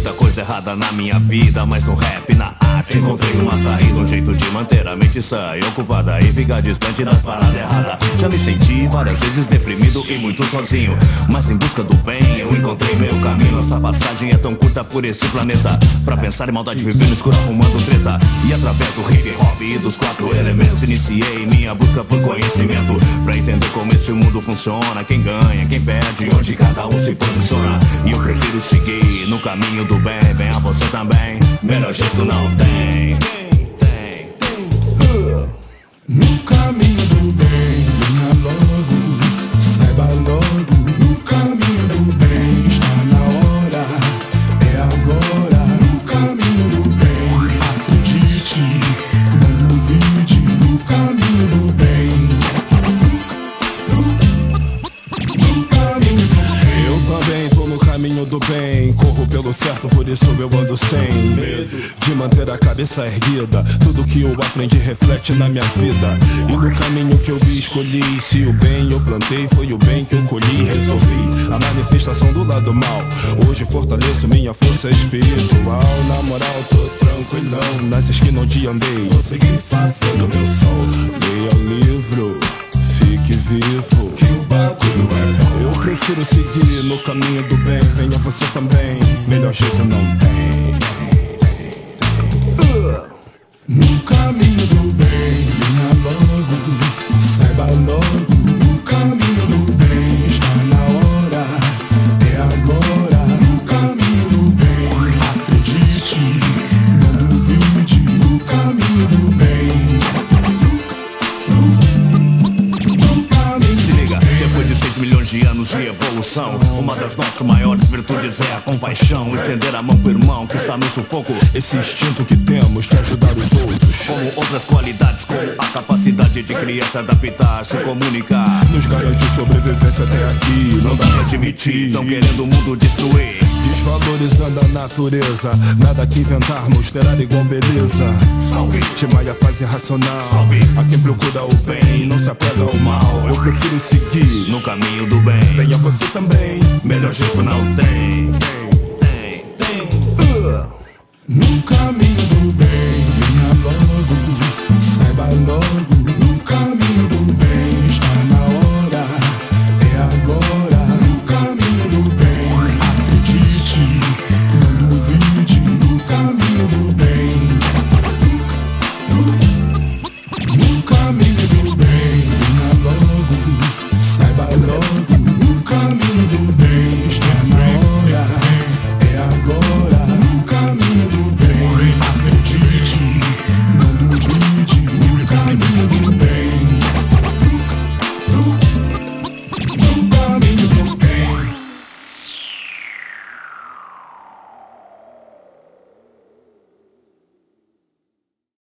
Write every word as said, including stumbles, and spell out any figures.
muita coisa errada na minha vida, mas no rap, na arte, encontrei uma saída, um jeito de manter a mente sã e ocupada e ficar distante das paradas erradas. Já me senti várias vezes deprimido e muito sozinho, mas em busca do bem eu encontrei meu caminho. Essa passagem é tão curta por este planeta, pra pensar em maldade, viver no escuro arrumando treta. E através do hip hop e dos quatro elementos iniciei minha busca por conhecimento, pra entender como este mundo funciona, quem ganha, quem perde, onde cada um se posiciona. E eu prefiro seguir no caminho do bem. Venha você também, melhor jeito não tem. Tem, tem, uh. No caminho do bem, venha logo, saiba logo. No caminho do bem, está na hora, é agora. No caminho do bem, acredite, não duvide. No caminho do bem, no caminho do bem. Eu também tô no caminho do bem, corro pelo certo, por isso eu ando sem medo de manter a cabeça erguida. Tudo que eu aprendi reflete na minha vida, e no caminho que eu escolhi, se o bem eu plantei, foi o bem que eu colhi. Resolvi a manifestação do lado mal, hoje fortaleço minha força espiritual. Na moral tô tranquilão, nas esquinas onde andei, vou seguir fazendo meu som. Leia o livro, fique vivo, que o bagulho é bom. Eu prefiro seguir no caminho do bem, venha você também, melhor jeito não tem. uh. No caminho do bem, venha logo, saiba logo. No caminho do bem, está na hora, é agora. No caminho do bem, acredite, não duvide. No caminho do bem, Se liga, depois de seis milhões de anos de evolução, uma das nossas maiores virtudes é a compaixão. Estender a mão pro irmão que está no sufoco, Esse instinto que temos de ajudar os outros, como outras qualidades, como a capacidade de criar, se adaptar, se comunicar, nos garante sobrevivência até aqui. não dá pra admitir, tão querendo o mundo destruir, desvalorizando a natureza. Nada que inventarmos terá igual beleza. salve, Timaya faz irracional, Salve. a quem procura o bem não se apega ao mal. Eu prefiro seguir no caminho do bem. venha você também, Melhor jeito não tem. Tem, tem, uh. no caminho do bem, venha logo, saiba logo.